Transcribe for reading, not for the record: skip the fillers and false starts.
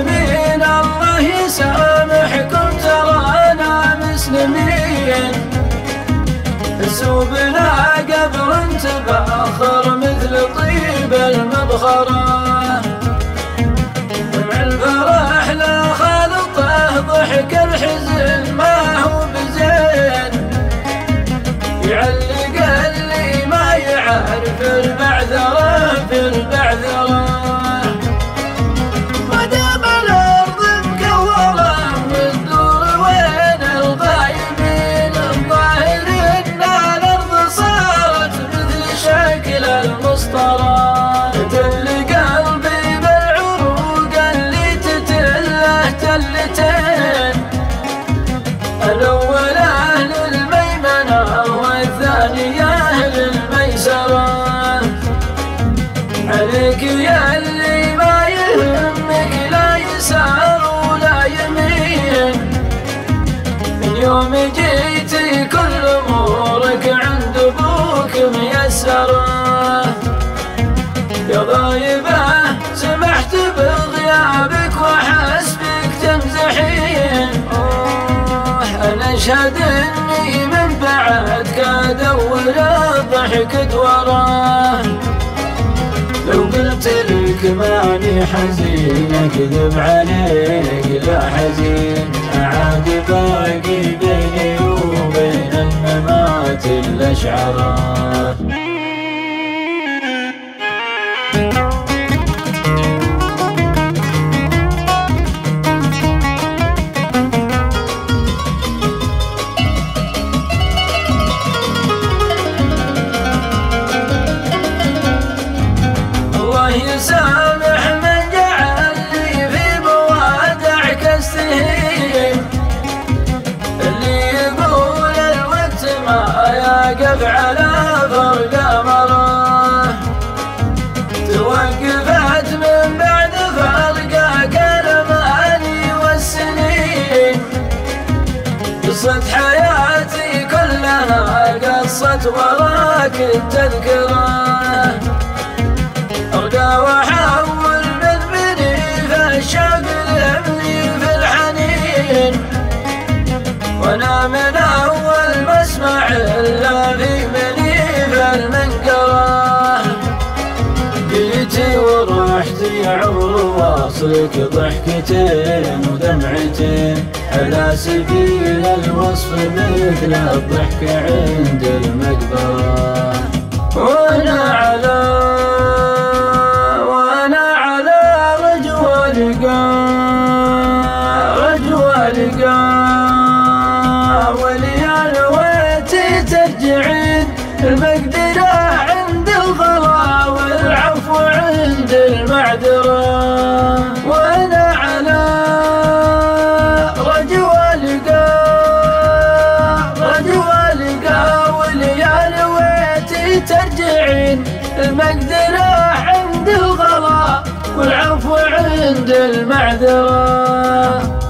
مسلمين الله يسامحكم ترانا مسلمين، سوبنا قبر تبخر مثل طيب المبخرة، دمع الفرح لا خالطه ضحك الحزن ما هو بزين، يعلق اللي ما يعرف البعثرة في البعثرة، ودام الأرض مكورة والدور وين الغايبين، الظاهر إن الأرض صارت مثل شكل المسطرة، تل قلبي بالعروق اللي تتله تلتين، الأول أهل الميمنة والثاني أهل الميسرة، عليك يا اللي ما يهمك لا يسار ولا يمين، من يوم جيتي كل أمورك عند أبوك ميسرة، يا غايبة سمحت بغيابك وحسبك تمزحين، أنا أشهد إني من بعد كاد أول ضحكت وراه، لو قلت لك ماني حزين أكذب عليك لا حزين، عاد باقي بيني وبين الممات الأشعرة. يسامح من جعل لي في موادعك استهين، اللي يقول الوقت ما يقف على فرق مرة، توقفت من بعد فرقك الأماني والسنين، قصة حياتي كلها قصة وراك التذكرة، أرجع وأحول من بني في الشوق لابني في الحنين، وأنا من أول ما أسمع إلا في بني في المنقرة، جيتي ورحتي عمر واصلك ضحكتين ودمعتين، على سبيل الوصف مثل الضحك عند المقبرة، وأنا على وليال ويتي ترجعين، المقدرة عند الغلا والعفو عند المعذرة، وأنا على رجوى لقا وليال ويتي ترجعين، المقدرة عند الغلا والعفو عند المعذرة.